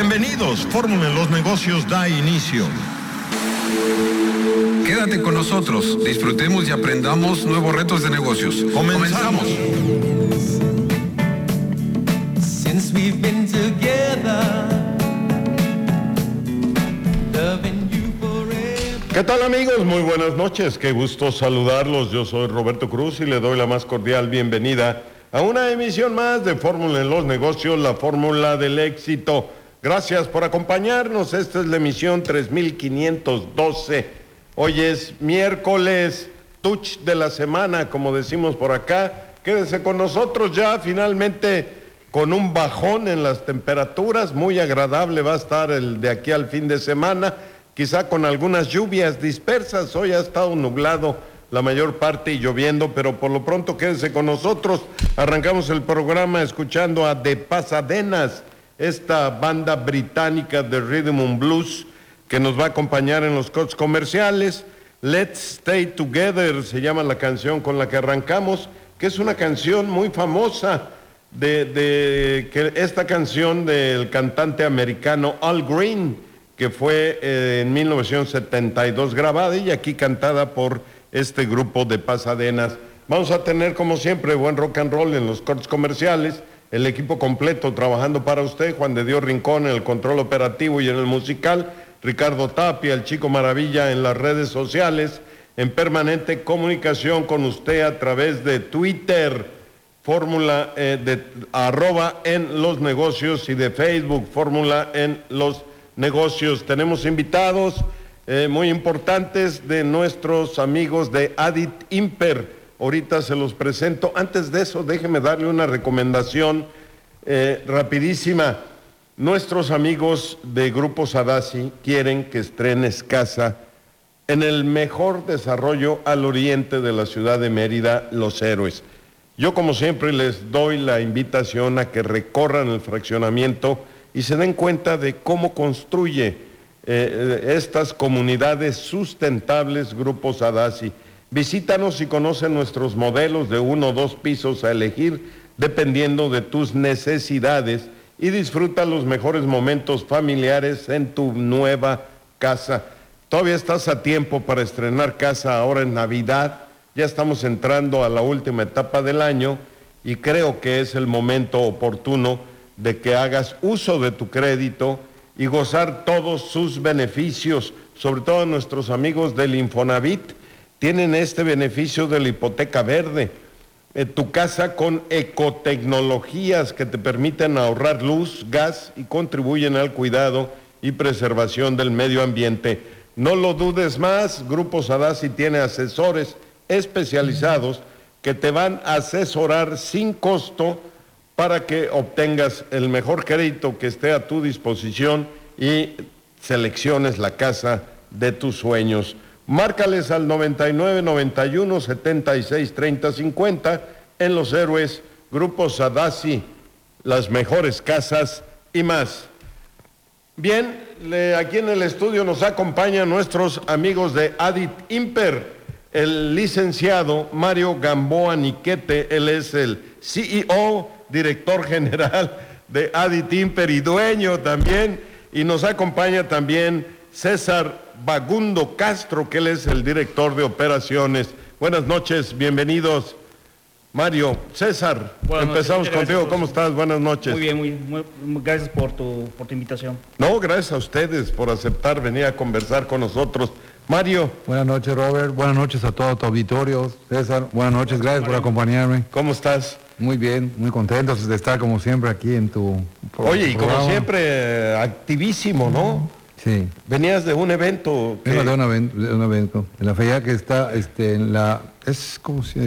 Bienvenidos, Fórmula en los Negocios da inicio. Quédate con nosotros, disfrutemos y aprendamos nuevos retos de negocios. Comenzamos. Since we've been together, loving you forever. ¿Qué tal, amigos? Muy buenas noches, qué gusto saludarlos. Yo soy Roberto Cruz y le doy la más cordial bienvenida a una emisión más de Fórmula en los Negocios, la fórmula del éxito. Gracias por acompañarnos, esta es la emisión 3512. Hoy es miércoles, touch de la semana, como decimos por acá. Quédese con nosotros ya, finalmente, con un bajón en las temperaturas, muy agradable va a estar el de aquí al fin de semana, quizá con algunas lluvias dispersas. Hoy ha estado nublado la mayor parte y lloviendo, pero por lo pronto quédese con nosotros. Arrancamos el programa escuchando a The Pasadenas, esta banda británica de Rhythm and Blues que nos va a acompañar en los cortes comerciales. Let's Stay Together se llama la canción con la que arrancamos, que es una canción muy famosa que esta canción del cantante americano Al Green, que fue en 1972 grabada y aquí cantada por este grupo de Pasadenas. Vamos a tener, como siempre, buen rock and roll en los cortes comerciales. El equipo completo trabajando para usted: Juan de Dios Rincón en el control operativo y en el musical, Ricardo Tapia, el Chico Maravilla en las redes sociales, en permanente comunicación con usted a través de Twitter, fórmula @ en los negocios, y de Facebook, fórmula en los negocios. Tenemos invitados muy importantes de nuestros amigos de Adit Imper. Ahorita se los presento. Antes de eso, déjeme darle una recomendación rapidísima. Nuestros amigos de Grupo Sadasi quieren que estrenes casa en el mejor desarrollo al oriente de la ciudad de Mérida, Los Héroes. Yo, como siempre, les doy la invitación a que recorran el fraccionamiento y se den cuenta de cómo construye estas comunidades sustentables Grupo Sadasi. Visítanos y conoce nuestros modelos de 1 o 2 pisos a elegir dependiendo de tus necesidades y disfruta los mejores momentos familiares en tu nueva casa. Todavía estás a tiempo para estrenar casa ahora en Navidad. Ya estamos entrando a la última etapa del año y creo que es el momento oportuno de que hagas uso de tu crédito y gozar todos sus beneficios. Sobre todo nuestros amigos del Infonavit tienen este beneficio de la hipoteca verde. Tu casa con ecotecnologías que te permiten ahorrar luz, gas y contribuyen al cuidado y preservación del medio ambiente. No lo dudes más, Grupo Sadasi tiene asesores especializados que te van a asesorar sin costo para que obtengas el mejor crédito que esté a tu disposición y selecciones la casa de tus sueños. Márcales al 99 91 76 30 50 en Los Héroes, Grupo Sadasi, las mejores casas y más. Bien, aquí en el estudio nos acompañan nuestros amigos de Adit Imper, el licenciado Mario Gamboa Niquete. Él es el CEO, director general de Adit Imper y dueño también, y nos acompaña también César Bagundo Castro, que él es el director de operaciones. Buenas noches, bienvenidos. Mario, César, empezamos contigo. ¿Cómo estás? Buenas noches. Muy bien, muy gracias por tu invitación. No, gracias a ustedes por aceptar venir a conversar con nosotros. Mario. Buenas noches, Robert. Buenas noches a todo tu auditorio. César, buenas noches. Gracias por acompañarme. ¿Cómo estás? Muy bien, muy contentos de estar como siempre aquí en tu programa. Oye, y como siempre, activísimo, ¿no? Sí. Venías de un evento. Vengo de un evento. En la feria que está en la... Es como si...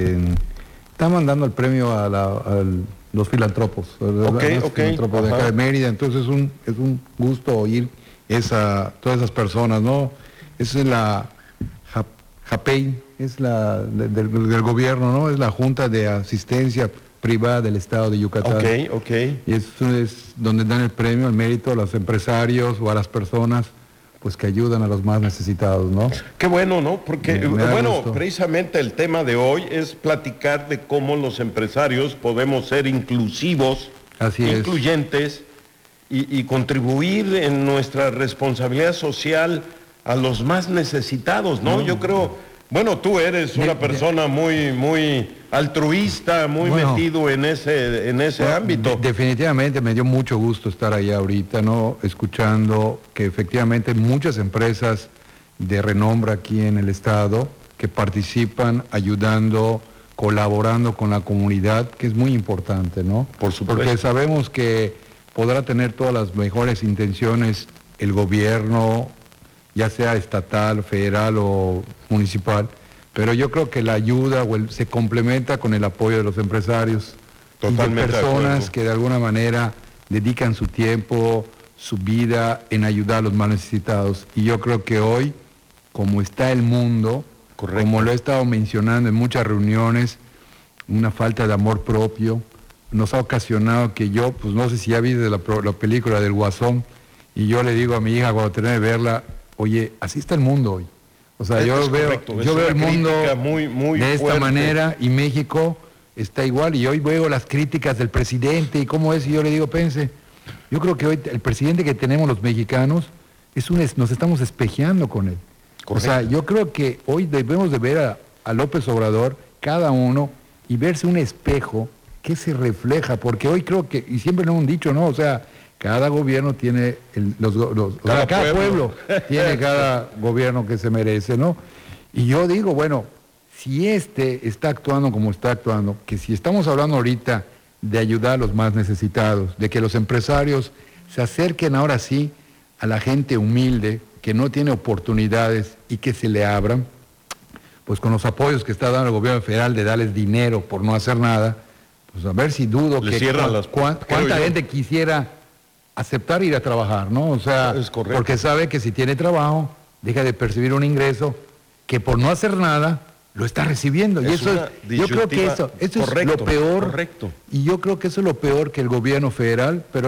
Está mandando el premio a los filantropos. Filantropos de acá de Mérida. Entonces es un gusto oír todas esas personas, ¿no? Es la JAPEI, es la del gobierno, ¿no? Es la Junta de Asistencia Privada del Estado de Yucatán. Ok. Y eso es donde dan el premio, el mérito a los empresarios o a las personas pues que ayudan a los más necesitados, ¿no? Qué bueno, ¿no? Porque, me gusto. Precisamente el tema de hoy es platicar de cómo los empresarios podemos ser inclusivos, Así incluyentes, y contribuir en nuestra responsabilidad social a los más necesitados, ¿no? Yo creo, bueno, tú eres una persona muy altruista, muy metido en ese ámbito. Definitivamente me dio mucho gusto estar allá ahorita, ¿no? Escuchando que efectivamente hay muchas empresas de renombre aquí en el estado que participan ayudando, colaborando con la comunidad, que es muy importante, ¿no? Por supuesto. Porque sabemos que podrá tener todas las mejores intenciones el gobierno, ya sea estatal, federal o municipal, pero yo creo que la ayuda se complementa con el apoyo de los empresarios. Totalmente. Y de personas que de alguna manera dedican su tiempo, su vida en ayudar a los más necesitados. Y yo creo que hoy, como está el mundo, correcto, como lo he estado mencionando en muchas reuniones, una falta de amor propio nos ha ocasionado que yo, pues no sé si ya viste la película del Guasón, y yo le digo a mi hija cuando termine de verla, oye, así está el mundo hoy. O sea, yo veo el mundo muy de esta fuerte manera, y México está igual, y hoy veo las críticas del presidente y cómo es, y yo le digo, pense, yo creo que hoy el presidente que tenemos los mexicanos nos estamos espejeando con él. Correcto. O sea, yo creo que hoy debemos de ver a López Obrador, cada uno, y verse un espejo que se refleja, porque hoy creo que, y siempre lo hemos dicho, ¿no? O sea, cada gobierno tiene, cada pueblo tiene cada gobierno que se merece, ¿no? Y yo digo, bueno, si está actuando como está actuando, que si estamos hablando ahorita de ayudar a los más necesitados, de que los empresarios se acerquen ahora sí a la gente humilde, que no tiene oportunidades y que se le abran, pues con los apoyos que está dando el gobierno federal de darles dinero por no hacer nada, pues a ver si dudo cuánta gente quisiera aceptar ir a trabajar, ¿no? O sea, porque sabe que si tiene trabajo, deja de percibir un ingreso que por no hacer nada lo está recibiendo. Y eso yo creo que eso es lo peor. Correcto. Y yo creo que eso es lo peor que el gobierno federal, pero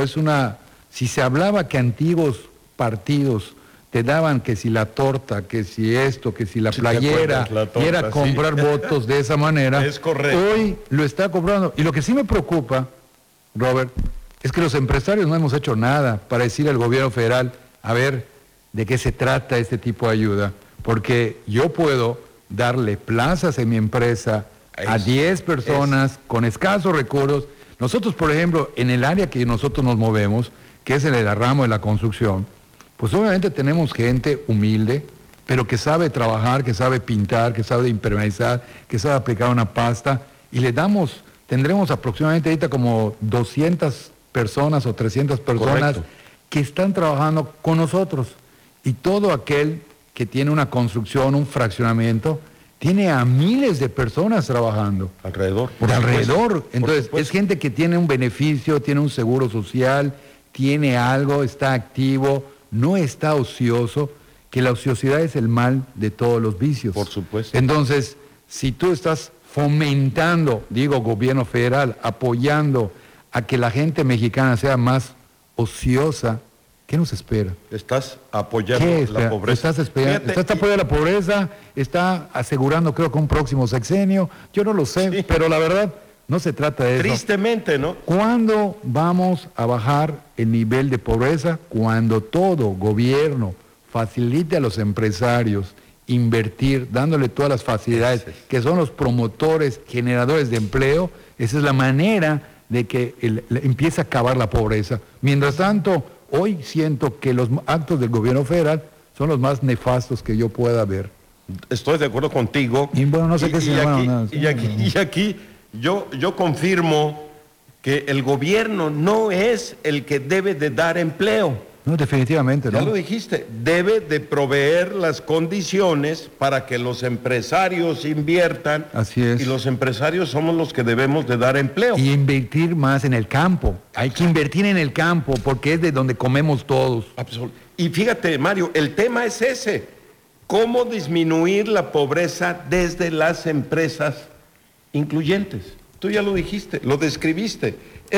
si se hablaba que antiguos partidos te daban que si la torta, que si esto, que si la playera, y era comprar votos de esa manera, es correcto. Hoy lo está cobrando. Y lo que sí me preocupa, Robert, es que los empresarios no hemos hecho nada para decirle al gobierno federal, a ver, de qué se trata este tipo de ayuda, porque yo puedo darle plazas en mi empresa a 10 personas con escasos recursos. Nosotros, por ejemplo, en el área que nosotros nos movemos, que es en el ramo de la construcción, pues obviamente tenemos gente humilde, pero que sabe trabajar, que sabe pintar, que sabe impermeabilizar, que sabe aplicar una pasta, y tendremos aproximadamente ahorita como 200 personas o 300 personas correcto, que están trabajando con nosotros. Y todo aquel que tiene una construcción, un fraccionamiento, tiene a miles de personas trabajando. Alrededor. Entonces, es gente que tiene un beneficio, tiene un seguro social, tiene algo, está activo, no está ocioso, que la ociosidad es el mal de todos los vicios. Por supuesto. Entonces, si tú estás fomentando, gobierno federal, apoyando a que la gente mexicana sea más ociosa, ¿qué nos espera? Estás apoyando la pobreza. Estás apoyando la pobreza, está asegurando, creo que un próximo sexenio, yo no lo sé, sí, pero la verdad no se trata de eso. Tristemente, ¿no? ¿Cuándo vamos a bajar el nivel de pobreza? Cuando todo gobierno facilite a los empresarios invertir, dándole todas las facilidades, que son los promotores, generadores de empleo. Esa es la manera de que empiece a acabar la pobreza. Mientras tanto, hoy siento que los actos del gobierno federal son los más nefastos que yo pueda ver. Estoy de acuerdo contigo. Y bueno, no sé qué se llama. Y aquí yo confirmo que el gobierno no es el que debe de dar empleo. No, definitivamente no. Ya lo dijiste, debe de proveer las condiciones para que los empresarios inviertan. Así es. Y los empresarios somos los que debemos de dar empleo. Y invertir más en el campo. Hay que invertir en el campo porque es de donde comemos todos. Absolutamente. Y fíjate, Mario, el tema es ese. ¿Cómo disminuir la pobreza desde las empresas incluyentes? Tú ya lo dijiste, lo describiste.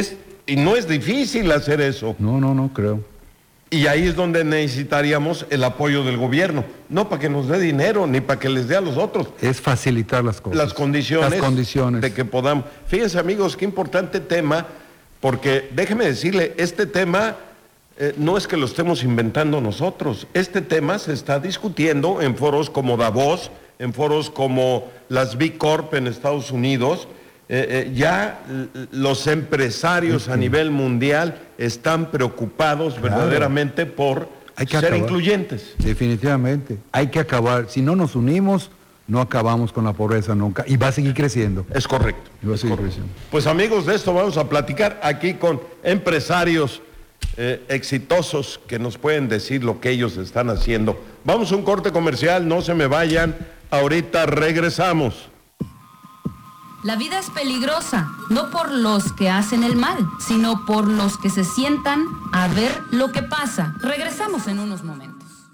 Y no es difícil hacer eso. No creo. Y ahí es donde necesitaríamos el apoyo del gobierno, no para que nos dé dinero, ni para que les dé a los otros. Es facilitar las cosas. Las condiciones. De que podamos. Fíjense, amigos, qué importante tema, porque déjeme decirle, este tema no es que lo estemos inventando nosotros. Este tema se está discutiendo en foros como Davos, en foros como las B Corp en Estados Unidos. Ya los empresarios a nivel mundial están preocupados verdaderamente por ser incluyentes. Definitivamente. Hay que acabar. Si no nos unimos, no acabamos con la pobreza nunca. Y va a seguir creciendo. Es correcto. Y va a seguir creciendo. Pues amigos, de esto vamos a platicar aquí con empresarios exitosos que nos pueden decir lo que ellos están haciendo. Vamos a un corte comercial, no se me vayan. Ahorita regresamos. La vida es peligrosa, no por los que hacen el mal, sino por los que se sientan a ver lo que pasa. Regresamos en unos momentos.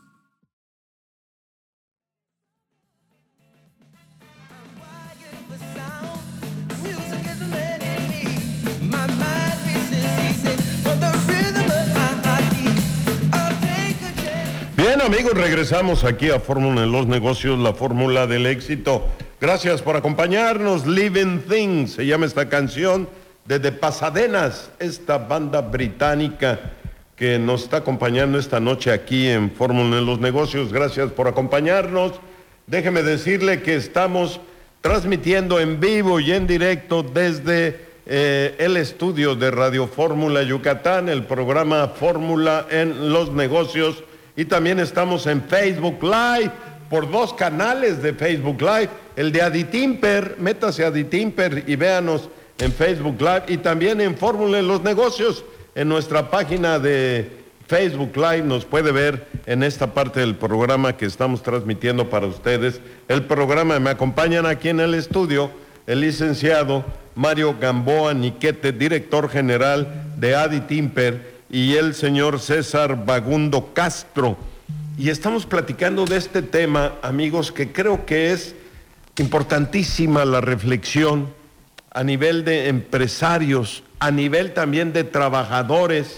Bien amigos, regresamos aquí a Fórmula en los Negocios, la fórmula del éxito. Gracias por acompañarnos. Living Things se llama esta canción, desde Pasadenas, esta banda británica que nos está acompañando esta noche aquí en Fórmula en los Negocios. Gracias por acompañarnos. Déjeme decirle que estamos transmitiendo en vivo y en directo desde el estudio de Radio Fórmula Yucatán, el programa Fórmula en los Negocios, y también estamos en Facebook Live, por 2 canales de Facebook Live, el de Aditimper, métase a Aditimper y véanos en Facebook Live, y también en Fórmula en los Negocios, en nuestra página de Facebook Live nos puede ver en esta parte del programa que estamos transmitiendo para ustedes. El programa, me acompañan aquí en el estudio el licenciado Mario Gamboa Niquete, director general de Aditimper, y el señor César Bagundo Castro. Y estamos platicando de este tema, amigos, que creo que es importantísima la reflexión a nivel de empresarios, a nivel también de trabajadores,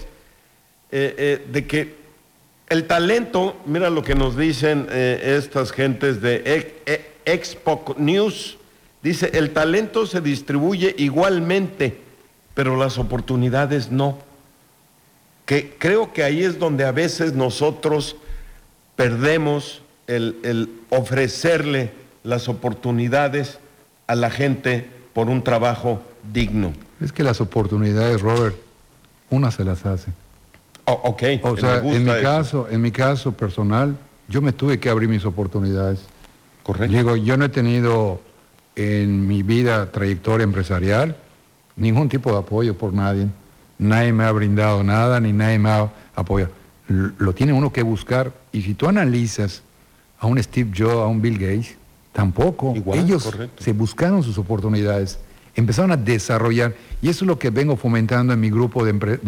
de que el talento, mira lo que nos dicen estas gentes de Expo News, dice, el talento se distribuye igualmente, pero las oportunidades no. Que creo que ahí es donde a veces nosotros perdemos el ofrecerle las oportunidades a la gente por un trabajo digno. Es que las oportunidades, Robert, una se las hace. Ok. O sea, en mi caso personal, yo me tuve que abrir mis oportunidades. Correcto. Digo, yo no he tenido en mi vida, trayectoria empresarial, ningún tipo de apoyo por nadie. Nadie me ha brindado nada, ni nadie me ha apoyado. Lo tiene uno que buscar. Y si tú analizas a un Steve Jobs, a un Bill Gates, tampoco. Igual, ellos correcto. se buscaron sus oportunidades, empezaron a desarrollar. Y eso es lo que vengo fomentando en mi grupo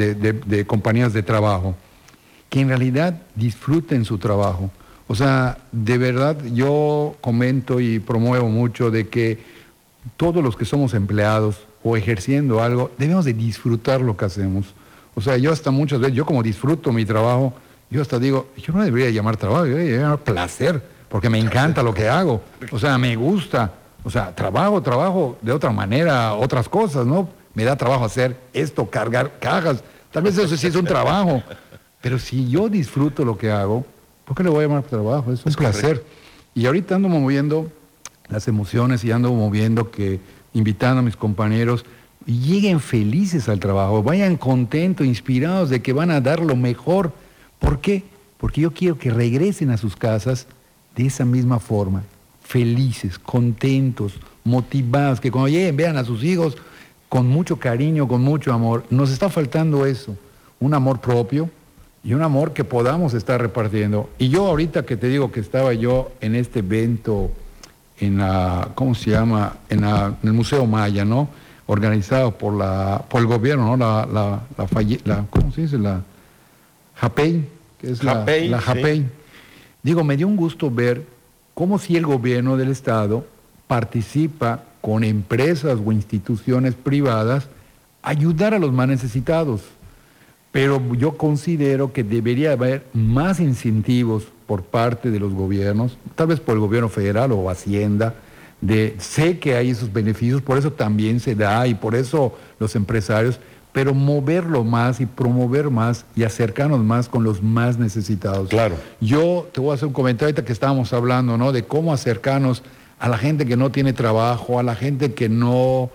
de compañías de trabajo. Que en realidad disfruten su trabajo. O sea, de verdad yo comento y promuevo mucho de que todos los que somos empleados o ejerciendo algo, debemos de disfrutar lo que hacemos. O sea, yo hasta muchas veces, yo como disfruto mi trabajo, yo hasta digo, yo no debería llamar trabajo, yo debería llamar placer, porque me encanta lo que hago. O sea, me gusta. O sea, trabajo de otra manera, otras cosas, ¿no? Me da trabajo hacer esto, cargar cajas. Tal vez eso sí es un trabajo. Pero si yo disfruto lo que hago, ¿por qué le voy a llamar trabajo? Es un placer. Correcto. Y ahorita ando moviendo las emociones y ando moviendo invitando a mis compañeros, lleguen felices al trabajo, vayan contentos, inspirados de que van a dar lo mejor. ¿Por qué? Porque yo quiero que regresen a sus casas de esa misma forma, felices, contentos, motivados, que cuando lleguen vean a sus hijos con mucho cariño, con mucho amor. Nos está faltando eso, un amor propio y un amor que podamos estar repartiendo. Y yo ahorita que te digo que estaba yo en este evento en la, ¿cómo se llama? En el Museo Maya, ¿no? Organizado por el gobierno, ¿no? ¿Cómo se dice? La JAPEI, que es la JAPEI. Sí. Digo, me dio un gusto ver cómo si el gobierno del Estado participa con empresas o instituciones privadas a ayudar a los más necesitados. Pero yo considero que debería haber más incentivos por parte de los gobiernos, tal vez por el gobierno federal o Hacienda, sé que hay esos beneficios, por eso también se da y por eso los empresarios, pero moverlo más y promover más y acercarnos más con los más necesitados. Claro. Yo te voy a hacer un comentario ahorita que estábamos hablando, ¿no? De cómo acercarnos a la gente que no tiene trabajo, a la gente que no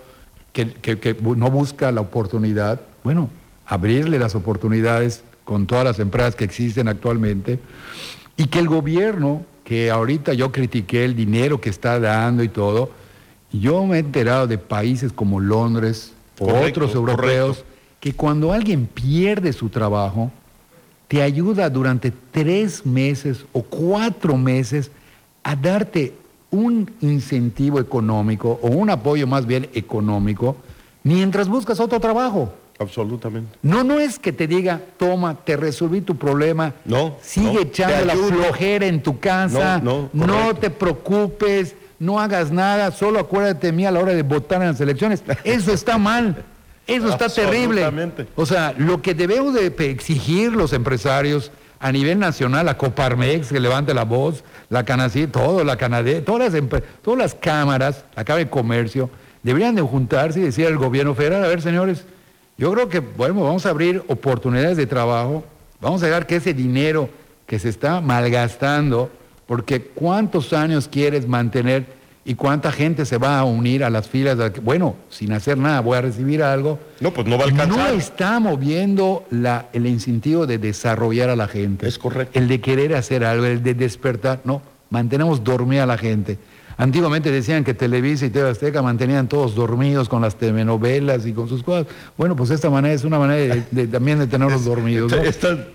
busca la oportunidad. Bueno, abrirle las oportunidades con todas las empresas que existen actualmente, y que el gobierno, que ahorita yo critiqué el dinero que está dando y todo, yo me he enterado de países como Londres o otros europeos, que cuando alguien pierde su trabajo, te ayuda durante 3 meses o 4 meses a darte un incentivo económico, o un apoyo más bien económico, mientras buscas otro trabajo. Absolutamente. No es que te diga, toma, te resolví tu problema, sigue echando la flojera en tu casa, no te preocupes, no hagas nada, solo acuérdate de mí a la hora de votar en las elecciones. Eso está mal, eso está terrible. O sea, lo que debemos de exigir los empresarios a nivel nacional, la Coparmex, que levante la voz, la Canací, la Canadé, todas las cámaras, la Cámara de Comercio, deberían de juntarse y decir al gobierno federal, a ver, señores, yo creo que, bueno, vamos a abrir oportunidades de trabajo, vamos a dejar que ese dinero que se está malgastando, porque ¿cuántos años quieres mantener y cuánta gente se va a unir a las filas? Bueno, sin hacer nada, voy a recibir algo. No, pues no va a alcanzar. No está moviendo el incentivo de desarrollar a la gente. Es correcto. El de querer hacer algo, el de despertar. No, mantenemos dormida a la gente. Antiguamente decían que Televisa y TV Azteca mantenían todos dormidos con las telenovelas y con sus cosas. Bueno, pues esta manera es una manera también de tenerlos dormidos, ¿no? Esto es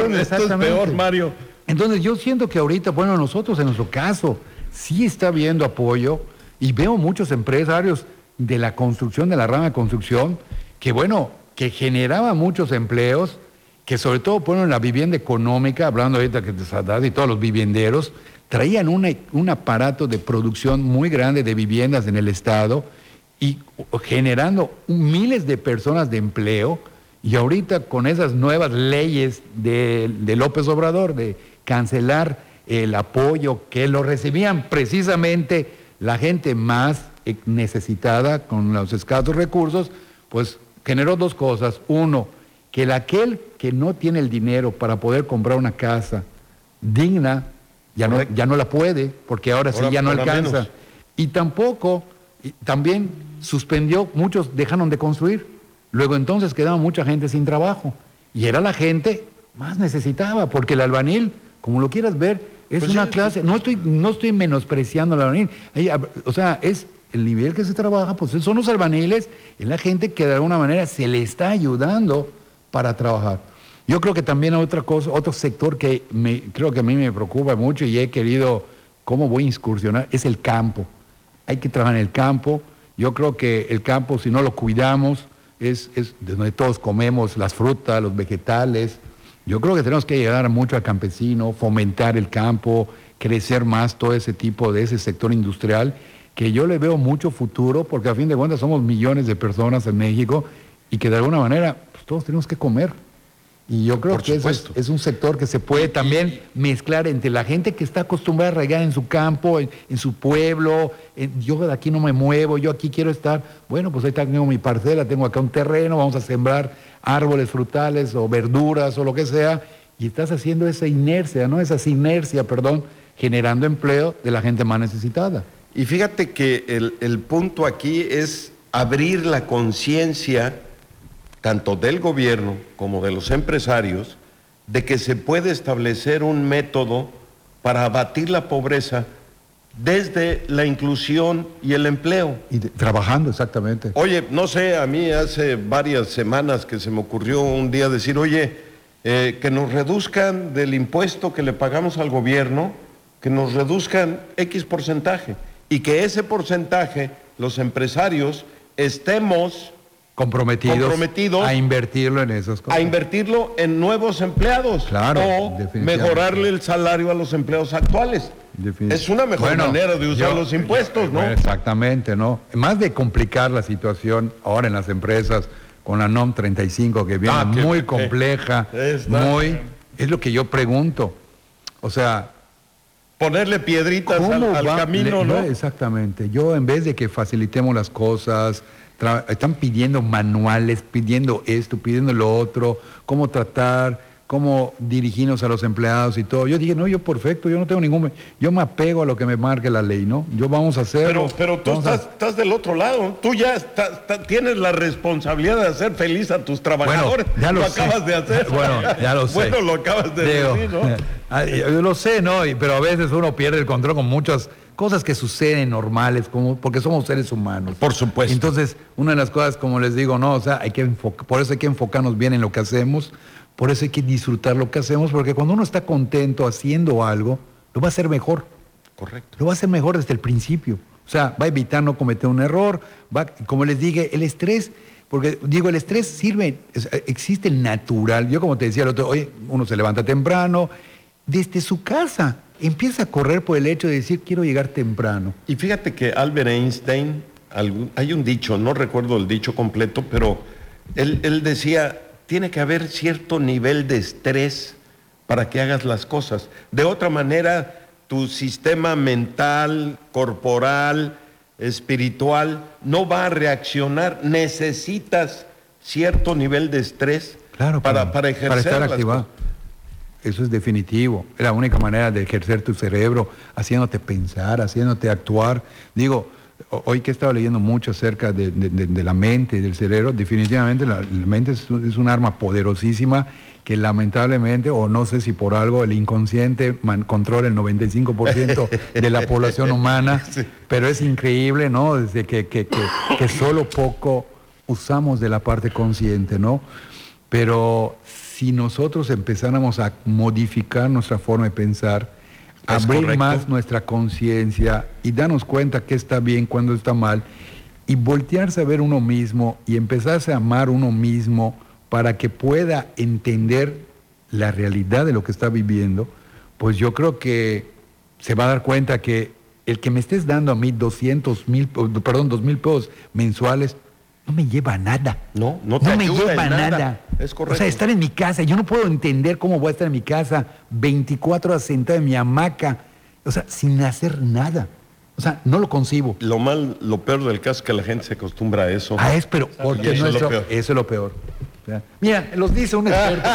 peor, Mario. Entonces yo siento que ahorita, bueno, nosotros en nuestro caso, sí está habiendo apoyo, y veo muchos empresarios de la construcción, de la rama de construcción, que bueno, que generaban muchos empleos, que sobre todo ponen la vivienda económica, hablando ahorita que de Sadad y todos los vivienderos, traían un aparato de producción muy grande de viviendas en el estado y generando miles de personas de empleo. Y ahorita con esas nuevas leyes de López Obrador de cancelar el apoyo que lo recibían precisamente la gente más necesitada con los escasos recursos, pues generó 2 cosas. Uno, que aquel que no tiene el dinero para poder comprar una casa digna, ya no la puede, porque ahora sí ya no alcanza. Menos. Y también suspendió, muchos dejaron de construir. Luego entonces quedaba mucha gente sin trabajo. Y era la gente más necesitada, porque el albañil, como lo quieras ver, es pues una clase, no estoy menospreciando al albañil. O sea, es el nivel que se trabaja, pues son los albañiles, es la gente que de alguna manera se le está ayudando para trabajar. Yo creo que también otro sector que creo que a mí me preocupa mucho y he querido, cómo voy a incursionar, es el campo. Hay que trabajar en el campo. Yo creo que el campo, si no lo cuidamos, es de donde todos comemos las frutas, los vegetales. Yo creo que tenemos que llegar mucho al campesino, fomentar el campo, crecer más todo ese tipo de ese sector industrial, que yo le veo mucho futuro, porque a fin de cuentas somos millones de personas en México y que de alguna manera pues, todos tenemos que comer. Y yo creo que es un sector que se puede también mezclar entre la gente que está acostumbrada a regar en su campo, en su pueblo, yo de aquí no me muevo, yo aquí quiero estar, bueno, pues ahí tengo mi parcela, tengo acá un terreno, vamos a sembrar árboles frutales o verduras o lo que sea, y estás haciendo esa sinergia, generando empleo de la gente más necesitada. Y fíjate que el punto aquí es abrir la conciencia tanto del gobierno como de los empresarios, de que se puede establecer un método para abatir la pobreza desde la inclusión y el empleo. Y trabajando, exactamente. Oye, no sé, a mí hace varias semanas que se me ocurrió un día decir, oye, que nos reduzcan del impuesto que le pagamos al gobierno, que nos reduzcan X porcentaje, y que ese porcentaje, los empresarios, estemos comprometidos a invertirlo en esas cosas. A invertirlo en nuevos empleados. Claro, o mejorarle el salario a los empleados actuales. Es una mejor manera de usar los impuestos, ¿no? Exactamente, ¿no? Más de complicar la situación ahora en las empresas con la NOM 35, que viene muy compleja, es lo que yo pregunto. O sea, ponerle piedritas al camino, ¿no? Exactamente. Yo, en vez de que facilitemos las cosas, están pidiendo manuales, pidiendo esto, pidiendo lo otro, cómo tratar, cómo dirigirnos a los empleados y todo. Yo dije, no, yo perfecto, yo no tengo yo me apego a lo que me marque la ley, ¿no? Yo vamos a hacerlo. Pero tú estás del otro lado, tú ya tienes la responsabilidad de hacer feliz a tus trabajadores. Bueno, ya lo acabas de hacer. Bueno, ya lo sé. Bueno, lo acabas de decir, ¿no? Yo lo sé, ¿no? Pero a veces uno pierde el control con muchas cosas que suceden normales, porque somos seres humanos. Por supuesto. Entonces, una de las cosas, como les digo, no, o sea, por eso hay que enfocarnos bien en lo que hacemos. Por eso hay que disfrutar lo que hacemos, porque cuando uno está contento haciendo algo, lo va a hacer mejor. Correcto. Lo va a hacer mejor desde el principio. O sea, va a evitar no cometer un error, como les dije, el estrés, porque digo, el estrés sirve, existe el natural. Yo como te decía el otro, oye, uno se levanta temprano, desde su casa, empieza a correr por el hecho de decir, quiero llegar temprano. Y fíjate que Albert Einstein, hay un dicho, no recuerdo el dicho completo, pero él decía, tiene que haber cierto nivel de estrés para que hagas las cosas. De otra manera, tu sistema mental, corporal, espiritual, no va a reaccionar. Necesitas cierto nivel de estrés para ejercer para estar las activado. cosas. Eso es definitivo. Es la única manera de ejercer tu cerebro, haciéndote pensar, haciéndote actuar. Digo, hoy que he estado leyendo mucho acerca de la mente y del cerebro, definitivamente la mente es un arma poderosísima que lamentablemente, o no sé si por algo, el inconsciente controla el 95% de la población humana, sí. Pero es increíble, ¿no? Desde que solo poco usamos de la parte consciente, ¿no? Pero si nosotros empezáramos a modificar nuestra forma de pensar, abrir más nuestra conciencia y darnos cuenta que está bien, cuando está mal, y voltearse a ver uno mismo y empezarse a amar uno mismo para que pueda entender la realidad de lo que está viviendo, pues yo creo que se va a dar cuenta que el que me estés dando a mí 2,000 pesos mensuales no me lleva a nada. No me lleva a nada. Es correcto. O sea, estar en mi casa, yo no puedo entender cómo voy a estar en mi casa 24 horas sentado en mi hamaca, o sea, sin hacer nada. O sea, no lo concibo. Lo peor del caso es que la gente se acostumbra a eso. Pero porque eso es lo peor. O sea, mira, los dice un experto.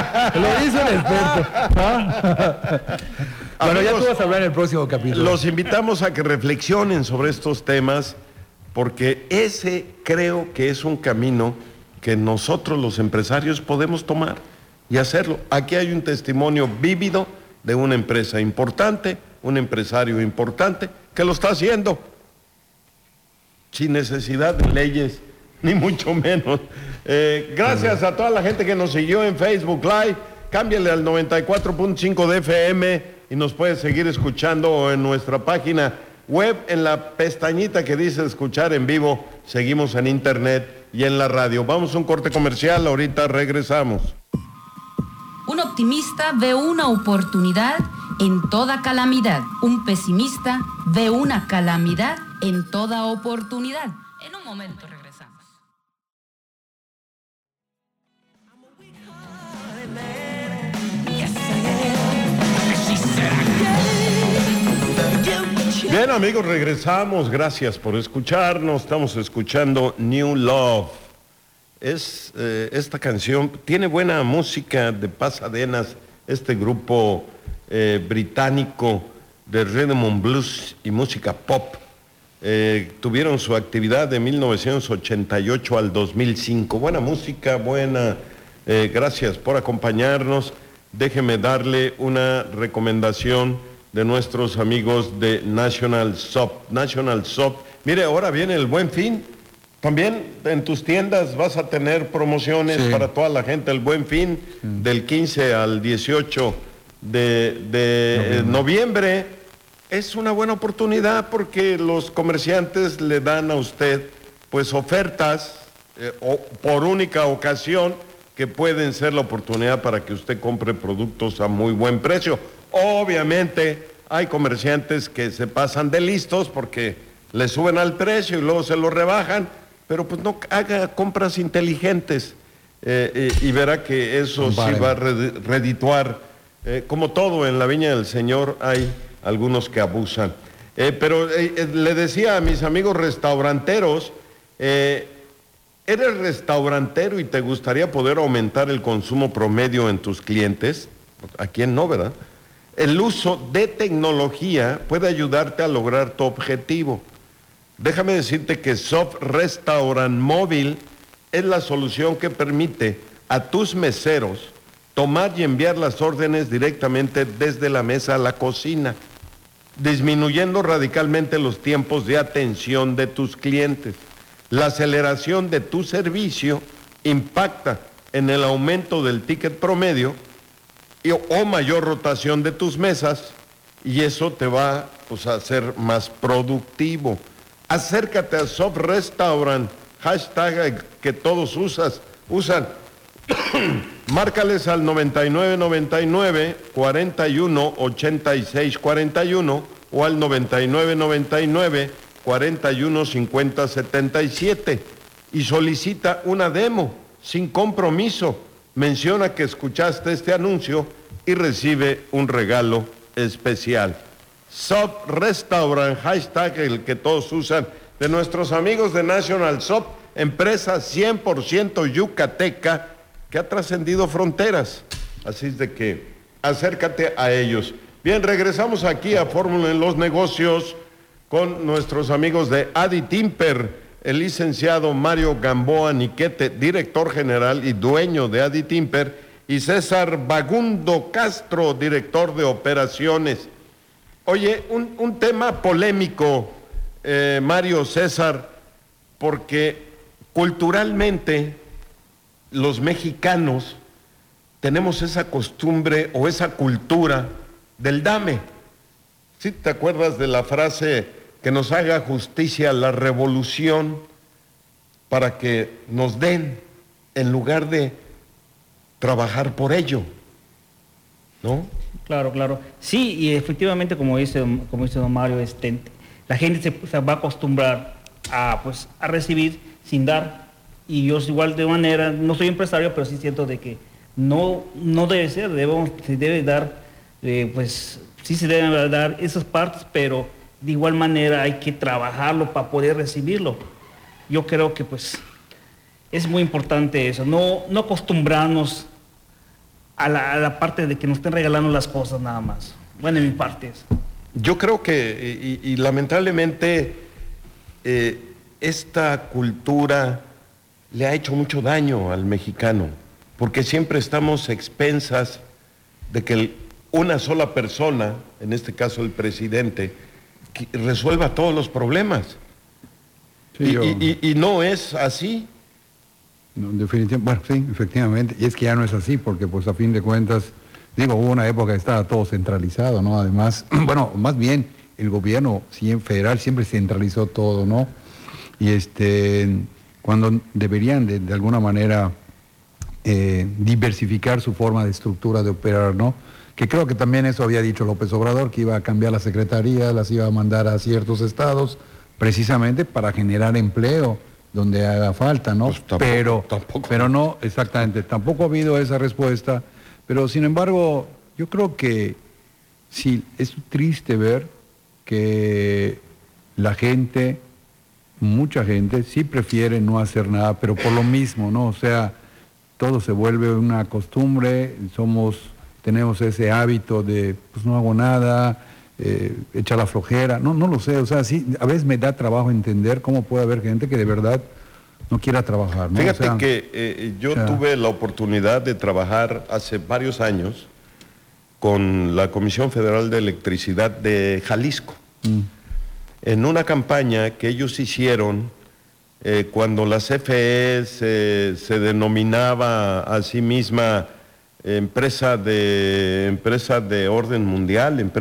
Bueno, ya tú vas a hablar en el próximo capítulo. Los invitamos a que reflexionen sobre estos temas, porque ese creo que es un camino que nosotros los empresarios podemos tomar y hacerlo. Aquí hay un testimonio vívido de una empresa importante, un empresario importante, que lo está haciendo sin necesidad de leyes, ni mucho menos. Gracias a toda la gente que nos siguió en Facebook Live. Cámbiale al 94.5 de FM y nos puede seguir escuchando en nuestra página web, en la pestañita que dice escuchar en vivo. Seguimos en internet y en la radio. Vamos a un corte comercial, ahorita regresamos. Un optimista ve una oportunidad en toda calamidad. Un pesimista ve una calamidad en toda oportunidad. En un momento regresamos. Bien, amigos, regresamos. Gracias por escucharnos. Estamos escuchando New Love. Esta canción tiene buena música de Pasadenas, este grupo británico de rhythm and blues y música pop. Tuvieron su actividad de 1988 al 2005. Buena música, gracias por acompañarnos. Déjeme darle una recomendación de nuestros amigos de National Soft. National Soft. Mire, ahora viene el Buen Fin. También en tus tiendas vas a tener promociones para toda la gente. El Buen Fin del 15 al 18 de noviembre es una buena oportunidad, porque los comerciantes le dan a usted pues ofertas por única ocasión, que pueden ser la oportunidad para que usted compre productos a muy buen precio. Obviamente hay comerciantes que se pasan de listos porque le suben al precio y luego se lo rebajan, pero pues no haga compras inteligentes y verá que eso sí va a redituar. Como todo en la viña del Señor, hay algunos que abusan. Pero le decía a mis amigos restauranteros, ¿Eres restaurantero y te gustaría poder aumentar el consumo promedio en tus clientes? ¿A quién no, verdad? El uso de tecnología puede ayudarte a lograr tu objetivo. Déjame decirte que Soft Restaurant Móvil es la solución que permite a tus meseros tomar y enviar las órdenes directamente desde la mesa a la cocina, disminuyendo radicalmente los tiempos de atención de tus clientes. La aceleración de tu servicio impacta en el aumento del ticket promedio o mayor rotación de tus mesas, y eso te va a hacer más productivo. Acércate a Soft Restaurant, hashtag que todos usan. Márcales al 9999 41 86 41 o al 9999 41 50 77 y solicita una demo sin compromiso. Menciona que escuchaste este anuncio y recibe un regalo especial. Soft Restaurant, hashtag el que todos usan, de nuestros amigos de National Soft, empresa 100% yucateca que ha trascendido fronteras. Así es de que acércate a ellos. Bien, regresamos aquí a Fórmula en los Negocios con nuestros amigos de Aditimper, el licenciado Mario Gamboa Niquete, director general y dueño de Aditimper, y César Bagundo Castro, director de operaciones. Oye, un tema polémico, Mario, César, porque culturalmente los mexicanos tenemos esa costumbre o esa cultura del dame. ¿Sí te acuerdas de la frase que nos haga justicia la revolución para que nos den en lugar de trabajar por ello? ¿No? Claro, claro. Sí, y efectivamente, como dice don Mario, la gente se va a acostumbrar a recibir sin dar. Y yo igual de manera, no soy empresario, pero sí siento de que no debe ser, se debe dar, sí se deben dar esas partes, pero de igual manera hay que trabajarlo para poder recibirlo. Yo creo que es muy importante eso, no acostumbrarnos a la parte de que nos estén regalando las cosas nada más. Bueno, en mi parte es. Yo creo que, y lamentablemente, esta cultura le ha hecho mucho daño al mexicano, porque siempre estamos expensas de que una sola persona, en este caso el presidente, resuelva todos los problemas. Sí, y no es así. No, definitivamente, bueno, sí, efectivamente, y es que ya no es así, porque a fin de cuentas, hubo una época que estaba todo centralizado, ¿no? Además, bueno, más bien el gobierno federal siempre centralizó todo, ¿no? Y cuando deberían de alguna manera diversificar su forma de estructura de operar, ¿no? Que creo que también eso había dicho López Obrador, que iba a cambiar la secretaría, las iba a mandar a ciertos estados, precisamente para generar empleo donde haga falta, ¿no? Pero no, exactamente, tampoco ha habido esa respuesta, pero sin embargo, yo creo que sí, es triste ver que la gente, mucha gente, sí prefiere no hacer nada, pero por lo mismo, ¿no? O sea, todo se vuelve una costumbre, tenemos ese hábito de, no hago nada, echar la flojera, no lo sé, o sea, sí, a veces me da trabajo entender cómo puede haber gente que de verdad no quiera trabajar, ¿no? Fíjate que yo tuve la oportunidad de trabajar hace varios años con la Comisión Federal de Electricidad de Jalisco, en una campaña que ellos hicieron cuando la CFE se denominaba a sí misma empresa de orden mundial,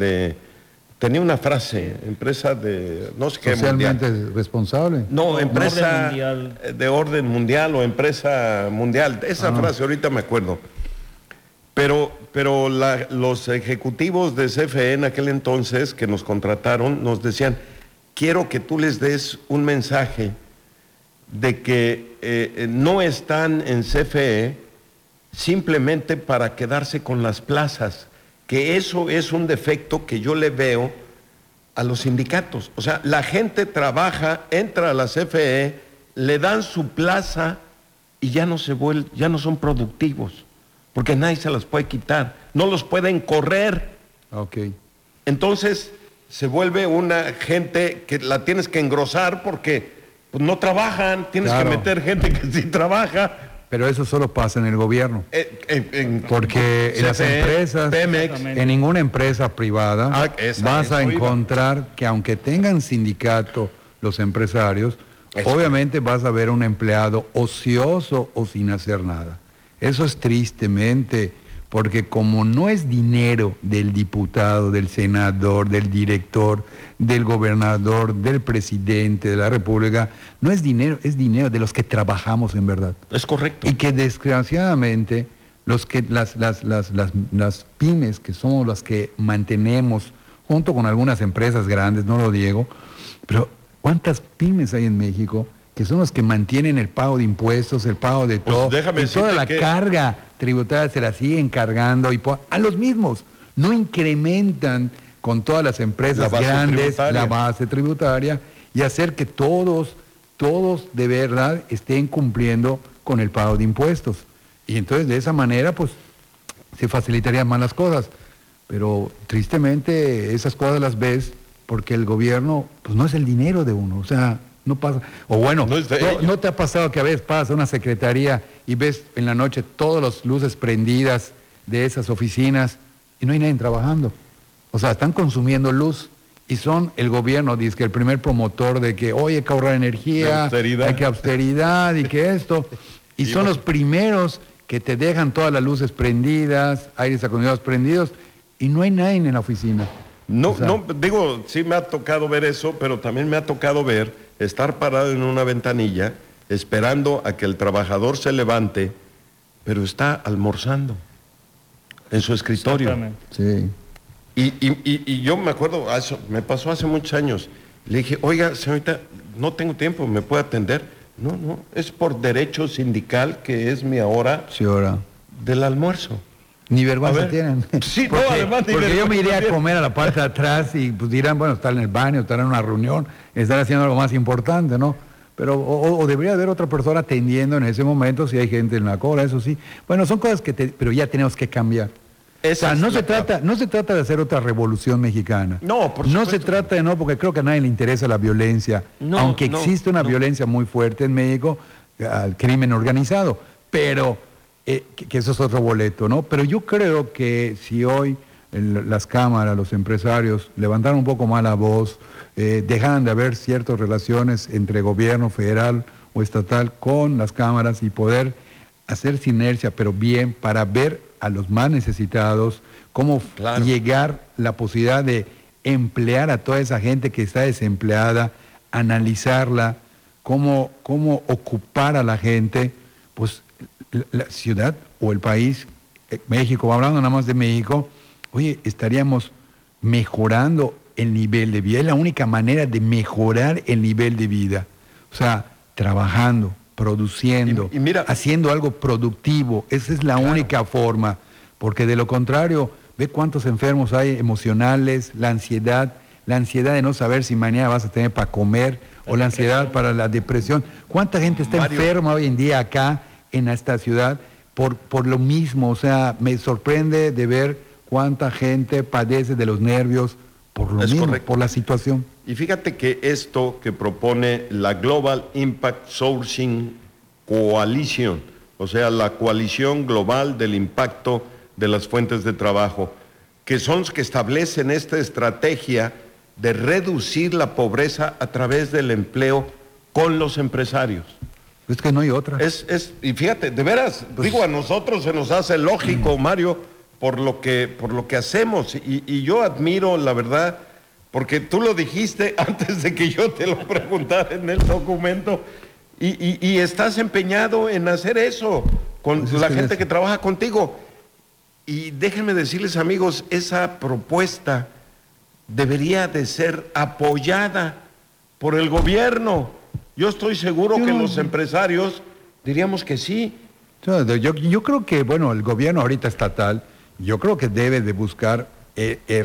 tenía una frase, empresa de no sé qué socialmente mundial. Responsable. No, empresa de orden mundial o empresa mundial, esa frase ahorita me acuerdo. Pero los ejecutivos de CFE en aquel entonces que nos contrataron nos decían, quiero que tú les des un mensaje de que no están en CFE simplemente para quedarse con las plazas, que eso es un defecto que yo le veo a los sindicatos. O sea, la gente trabaja, entra a la CFE le dan su plaza y ya no son productivos, porque nadie se las puede quitar, no los pueden correr. Okay. Entonces se vuelve una gente que la tienes que engrosar porque pues, no trabajan, tienes que meter gente que sí trabaja. Pero eso solo pasa en el gobierno. Porque en las empresas, Pemex, en ninguna empresa privada, vas a encontrar que aunque tengan sindicato los empresarios, obviamente vas a ver un empleado ocioso o sin hacer nada. Eso es tristemente, porque como no es dinero del diputado, del senador, del director, del gobernador, del presidente de la República, no es dinero, es dinero de los que trabajamos en verdad. Es correcto. Y que desgraciadamente las pymes, que somos las que mantenemos, junto con algunas empresas grandes, no lo digo, pero ¿cuántas pymes hay en México que son los que mantienen el pago de impuestos, el pago de todo, y toda la carga tributaria se la siguen cargando a los mismos? No incrementan con todas las empresas grandes la base tributaria y hacer que todos de verdad estén cumpliendo con el pago de impuestos. Y entonces de esa manera pues se facilitarían más las cosas. Pero tristemente esas cosas las ves porque el gobierno pues no es el dinero de uno, o sea, no pasa. O bueno, ¿no te ha pasado que a veces pasas a una secretaría y ves en la noche todas las luces prendidas de esas oficinas y no hay nadie trabajando? O sea, están consumiendo luz y son el gobierno, dice que el primer promotor de que hoy hay que ahorrar energía, hay que austeridad y que esto, y son los primeros que te dejan todas las luces prendidas, aires acondicionados prendidos y no hay nadie en la oficina. No, digo, sí me ha tocado ver eso, pero también me ha tocado ver estar parado en una ventanilla esperando a que el trabajador se levante, pero está almorzando en su escritorio. Sí. Y yo me acuerdo, eso me pasó hace muchos años. Le dije, oiga, señorita, no tengo tiempo, ¿me puede atender? No, es por derecho sindical que es mi hora del almuerzo. Ni vergüenza tienen. Sí, porque yo me iría a comer a la parte de atrás y pues dirán, bueno, estar en el baño, estar en una reunión, estar haciendo algo más importante, ¿no? Pero, o debería haber otra persona atendiendo en ese momento si hay gente en la cola, eso sí. Bueno, son cosas pero ya tenemos que cambiar. O sea, no se trata de hacer otra revolución mexicana. No, por supuesto. No se trata de porque creo que a nadie le interesa la violencia, aunque existe una violencia muy fuerte en México, al crimen organizado, pero que eso es otro boleto, ¿no? Pero yo creo que si hoy las cámaras, los empresarios levantaran un poco más la voz, dejaran de haber ciertas relaciones entre gobierno federal o estatal con las cámaras y poder hacer sinergia, pero bien, para ver a los más necesitados, cómo llegar la posibilidad de emplear a toda esa gente que está desempleada, analizarla, cómo ocupar a la gente, pues la ciudad o el país, México, hablando nada más de México, oye, estaríamos mejorando el nivel de vida. Es la única manera de mejorar el nivel de vida. O sea, trabajando, produciendo, y mira, haciendo algo productivo. Esa es la única forma, porque de lo contrario, ve cuántos enfermos hay emocionales, la ansiedad de no saber si mañana vas a tener para comer, o la ansiedad para la depresión. ¿Cuánta gente está enferma hoy en día acá en esta ciudad por lo mismo? O sea, me sorprende de ver cuánta gente padece de los nervios por lo mismo, por la situación. Y fíjate que esto que propone la Global Impact Sourcing Coalition, o sea, la coalición global del impacto de las fuentes de trabajo, que son los que establecen esta estrategia de reducir la pobreza a través del empleo con los empresarios. Es que no hay otra. Y fíjate, de veras, digo, a nosotros se nos hace lógico, Mario, por lo que hacemos, y yo admiro, la verdad, porque tú lo dijiste antes de que yo te lo preguntara en el documento, y estás empeñado en hacer eso con la gente que trabaja contigo. Y déjenme decirles, amigos, esa propuesta debería de ser apoyada por el gobierno. Yo estoy seguro que los empresarios diríamos que sí. Yo creo que, bueno, el gobierno ahorita estatal, yo creo que debe de buscar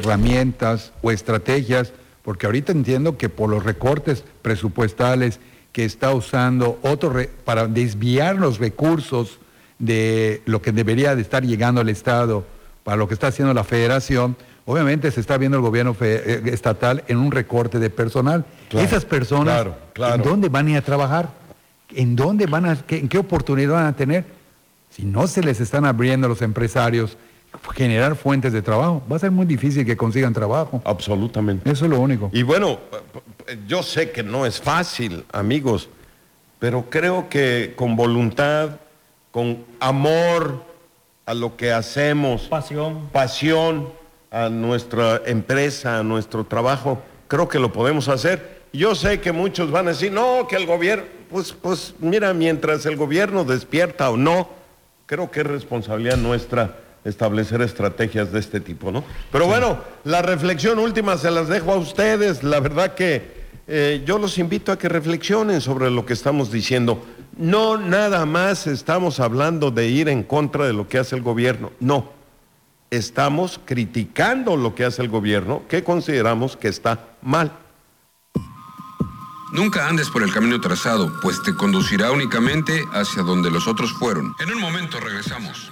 herramientas o estrategias, porque ahorita entiendo que por los recortes presupuestales que está usando para desviar los recursos de lo que debería de estar llegando al Estado para lo que está haciendo la Federación, obviamente se está viendo el gobierno estatal en un recorte de personal. Claro, esas personas, ¿en dónde van a ir a trabajar? ¿En qué oportunidad van a tener? Si no se les están abriendo a los empresarios generar fuentes de trabajo, va a ser muy difícil que consigan trabajo. Absolutamente. Eso es lo único. Y bueno, yo sé que no es fácil, amigos, pero creo que con voluntad, con amor a lo que hacemos, pasión a nuestra empresa, a nuestro trabajo, creo que lo podemos hacer. Yo sé que muchos van a decir, no, que el gobierno, pues mira, mientras el gobierno despierta o no, creo que es responsabilidad nuestra establecer estrategias de este tipo, ¿no? Pero bueno, la reflexión última se las dejo a ustedes. La verdad que yo los invito a que reflexionen sobre lo que estamos diciendo. No nada más estamos hablando de ir en contra de lo que hace el gobierno, no. Estamos criticando lo que hace el gobierno, que consideramos que está mal. Nunca andes por el camino trazado, pues te conducirá únicamente hacia donde los otros fueron. En un momento regresamos.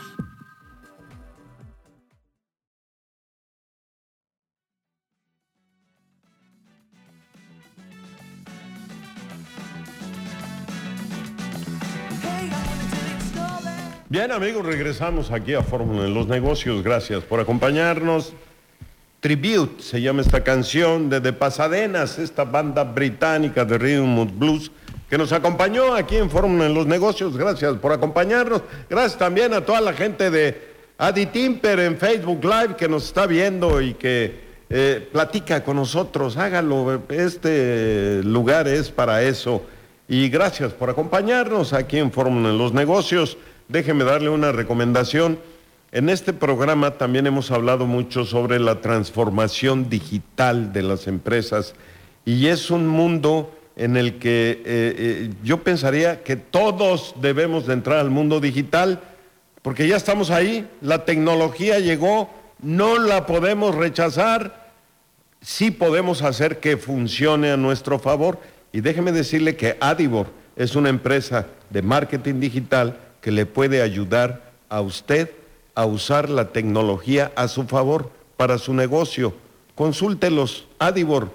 Bien, amigos, regresamos aquí a Fórmula en los Negocios. Gracias por acompañarnos. Tribute se llama esta canción de The Pasadenas, esta banda británica de Rhythm and Blues que nos acompañó aquí en Fórmula en los Negocios. Gracias por acompañarnos. Gracias también a toda la gente de Adi Timper en Facebook Live que nos está viendo y que platica con nosotros. Hágalo, este lugar es para eso. Y gracias por acompañarnos aquí en Fórmula en los Negocios. Déjeme darle una recomendación. En este programa también hemos hablado mucho sobre la transformación digital de las empresas y es un mundo en el que yo pensaría que todos debemos de entrar al mundo digital porque ya estamos ahí, la tecnología llegó, no la podemos rechazar, sí podemos hacer que funcione a nuestro favor. Y déjeme decirle que Adibor es una empresa de marketing digital que le puede ayudar a usted a usar la tecnología a su favor para su negocio. Consúltelos, Adibor,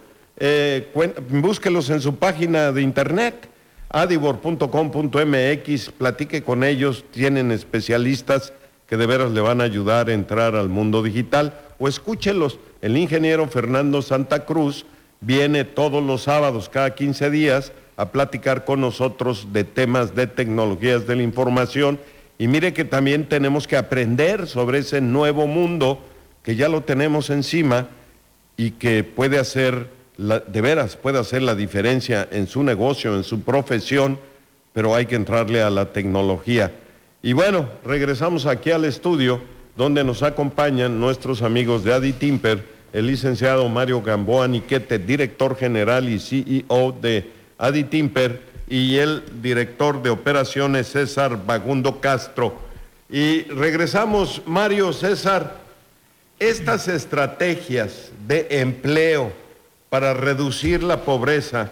búsquelos en su página de internet, adibor.com.mx, platique con ellos, tienen especialistas que de veras le van a ayudar a entrar al mundo digital, o escúchelos, el ingeniero Fernando Santa Cruz viene todos los sábados, cada 15 días, a platicar con nosotros de temas de tecnologías de la información. Y mire que también tenemos que aprender sobre ese nuevo mundo que ya lo tenemos encima y que puede hacer, de veras puede hacer la diferencia en su negocio, en su profesión, pero hay que entrarle a la tecnología. Y bueno, regresamos aquí al estudio donde nos acompañan nuestros amigos de Adi Timper, el licenciado Mario Gamboa Niquete, director general y CEO de Adi Timper, y el director de operaciones César Bagundo Castro. Y regresamos, Mario, César, estas estrategias de empleo para reducir la pobreza,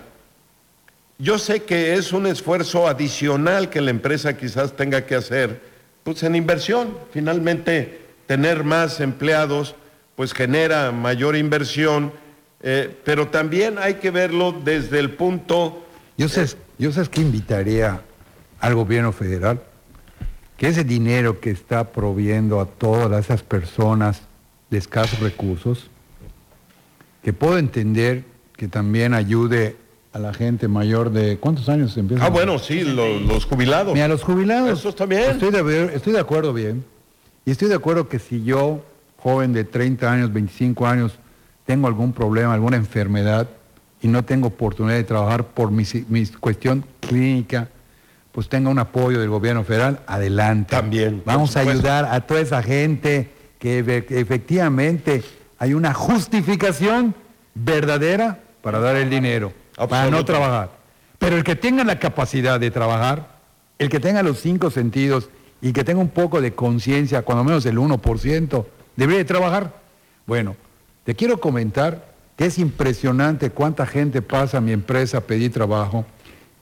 yo sé que es un esfuerzo adicional que la empresa quizás tenga que hacer, pues en inversión. Finalmente, tener más empleados, pues genera mayor inversión, pero también hay que verlo desde el punto... Yo sé que invitaría al gobierno federal que ese dinero que está proviendo a todas esas personas de escasos recursos, que puedo entender que también ayude a la gente mayor de... ¿Cuántos años se empieza? Bueno, sí, los jubilados. Mira, los jubilados. Eso está bien. Estoy de acuerdo bien. Y estoy de acuerdo que si yo, joven de 30 años, 25 años, tengo algún problema, alguna enfermedad, y no tengo oportunidad de trabajar por mi cuestión clínica, pues tenga un apoyo del gobierno federal, adelante. También. Vamos a ayudar a toda esa gente que efectivamente hay una justificación verdadera para dar el dinero, para no trabajar. Pero el que tenga la capacidad de trabajar, el que tenga los 5 sentidos y que tenga un poco de conciencia, cuando menos el 1%, debería de trabajar. Bueno, te quiero comentar que es impresionante cuánta gente pasa a mi empresa a pedir trabajo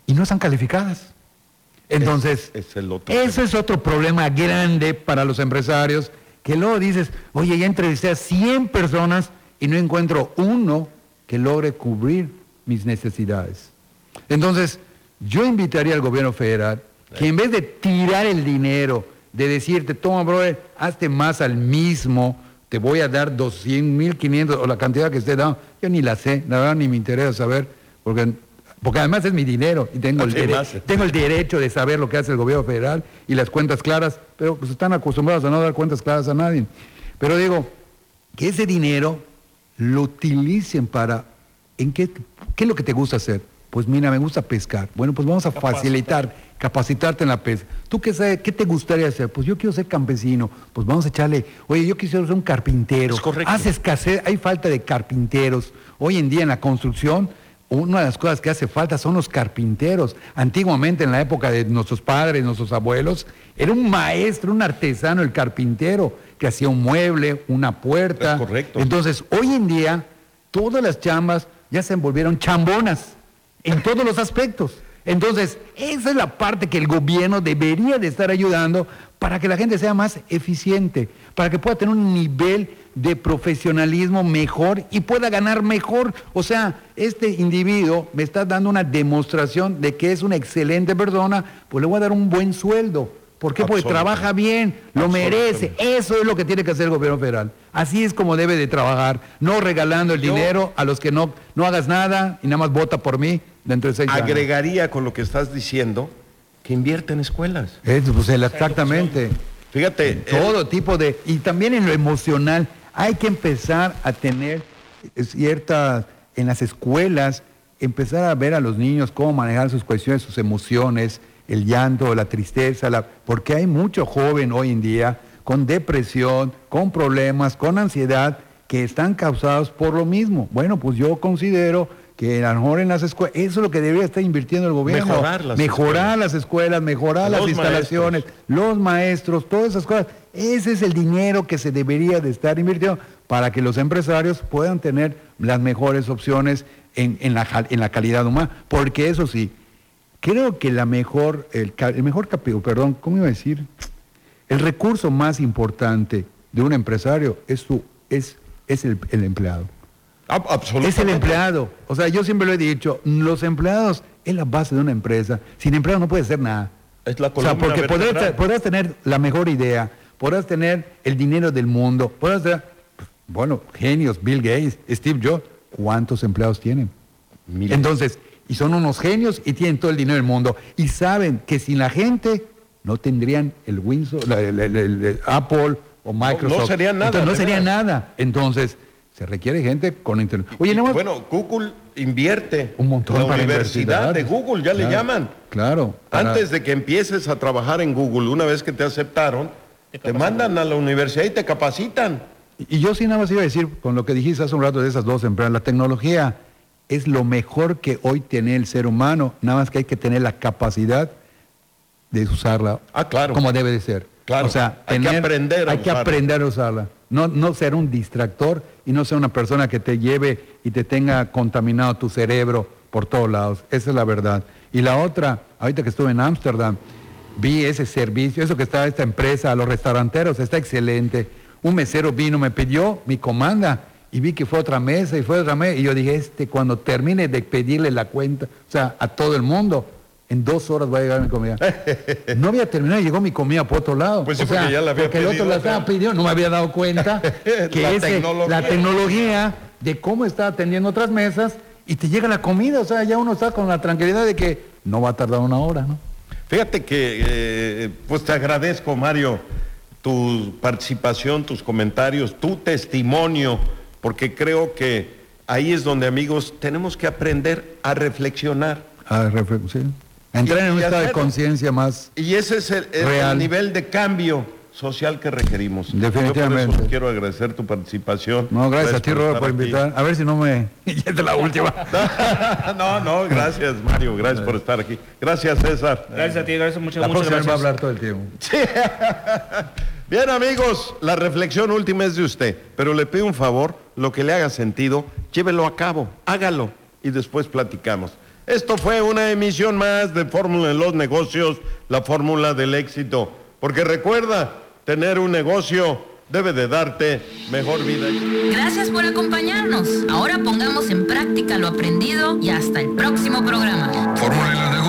y no están calificadas. Entonces, ese es otro problema grande para los empresarios, que luego dices, oye, ya entrevisté a 100 personas y no encuentro uno que logre cubrir mis necesidades. Entonces, yo invitaría al gobierno federal que en vez de tirar el dinero, de decirte, toma, brother, hazte más al mismo, te voy a dar 200,000, o la cantidad que esté dando, yo ni la sé, la verdad ni me interesa saber, porque además es mi dinero y tengo el derecho de saber lo que hace el gobierno federal y las cuentas claras, pero pues están acostumbrados a no dar cuentas claras a nadie. Pero digo, que ese dinero lo utilicen para, ¿qué es lo que te gusta hacer? Pues mira, me gusta pescar. Bueno, pues vamos a capacitarte en la pesca. ¿Tú qué sabes? ¿Qué te gustaría hacer? Pues yo quiero ser campesino. Pues vamos a echarle, oye, yo quisiera ser un carpintero. Es correcto. Hace escasez, hay falta de carpinteros. Hoy en día en la construcción, una de las cosas que hace falta son los carpinteros. Antiguamente, en la época de nuestros padres, nuestros abuelos, era un maestro, un artesano, el carpintero, que hacía un mueble, una puerta. Es correcto. Entonces, hoy en día, todas las chambas ya se volvieron chambonas en todos los aspectos. Entonces, esa es la parte que el gobierno debería de estar ayudando para que la gente sea más eficiente, para que pueda tener un nivel de profesionalismo mejor y pueda ganar mejor. O sea, este individuo me está dando una demostración de que es una excelente persona, pues le voy a dar un buen sueldo. ¿Por qué? Porque trabaja bien, lo merece. Eso es lo que tiene que hacer el gobierno federal. Así es como debe de trabajar, no regalando el dinero a los que no hagas nada y nada más vota por mí dentro de 6 años. Agregaría con lo que estás diciendo que invierte en escuelas. Pues exactamente. Fíjate. Todo tipo de... Y también en lo emocional. Hay que empezar a tener ciertas... En las escuelas, empezar a ver a los niños cómo manejar sus cuestiones, sus emociones, el llanto, la tristeza, porque hay mucho joven hoy en día con depresión, con problemas, con ansiedad, que están causados por lo mismo. Bueno, pues yo considero que a lo mejor en las escuelas, eso es lo que debería estar invirtiendo el gobierno. Mejorar las escuelas, mejorar las instalaciones, los maestros, todas esas cosas. Ese es el dinero que se debería de estar invirtiendo para que los empresarios puedan tener las mejores opciones en la calidad humana. Porque eso sí, creo que el recurso más importante de un empresario es el empleado. Absolutamente. Es el empleado. O sea, yo siempre lo he dicho, los empleados es la base de una empresa. Sin empleado no puedes hacer nada. Es la columna porque podrás tener la mejor idea, podrás tener el dinero del mundo, podrás tener, genios, Bill Gates, Steve Jobs. ¿Cuántos empleados tienen? Miles. Entonces, y son unos genios y tienen todo el dinero del mundo. Y saben que sin la gente no tendrían el Windows, el Apple o Microsoft. No sería nada. Entonces, no sería nada. Entonces, se requiere gente con internet. Oye, Google invierte un montón la para universidad de Google, ya le llaman. Claro. Antes de que empieces a trabajar en Google, una vez que te aceptaron, te mandan a la universidad y te capacitan. Y yo sí nada más iba a decir, con lo que dijiste hace un rato de esas dos empresas, la tecnología es lo mejor que hoy tiene el ser humano, nada más que hay que tener la capacidad de usarla como debe de ser. Claro, o sea, hay que aprender a usarla. No ser un distractor y no ser una persona que te lleve y te tenga contaminado tu cerebro por todos lados. Esa es la verdad. Y la otra, ahorita que estuve en Ámsterdam, vi ese servicio, eso que está esta empresa, a los restauranteros, está excelente. Un mesero vino, me pidió mi comanda y vi que fue otra mesa y yo dije, cuando termine de pedirle la cuenta, o sea, a todo el mundo, en 2 horas va a llegar mi comida. No había terminado y llegó mi comida por otro lado. Pues sí, porque ya la había pedido. Porque el otro la estaba pidiendo, no me había dado cuenta que la tecnología de cómo está atendiendo otras mesas y te llega la comida, o sea, ya uno está con la tranquilidad de que no va a tardar 1 hora, ¿no? Fíjate que, pues te agradezco, Mario, tu participación, tus comentarios, tu testimonio, porque creo que ahí es donde, amigos, tenemos que aprender a reflexionar. Sí. Entrar en un estado de conciencia más real. Y ese es el nivel de cambio social que requerimos. Definitivamente. Yo por eso quiero agradecer tu participación. No, gracias a ti, Robert, por invitar. A ver si no me... Ya es la última. No, gracias, Mario. Gracias por estar aquí. Gracias, César. Gracias a ti, gracias mucho. La próxima gracias. va a hablar todo el tiempo. Sí. Bien, amigos, la reflexión última es de usted, pero le pido un favor, lo que le haga sentido, llévelo a cabo, hágalo y después platicamos. Esto fue una emisión más de Fórmula en los Negocios, la fórmula del éxito. Porque recuerda, tener un negocio debe de darte mejor vida. Gracias por acompañarnos. Ahora pongamos en práctica lo aprendido y hasta el próximo programa. Fórmula en los Negocios.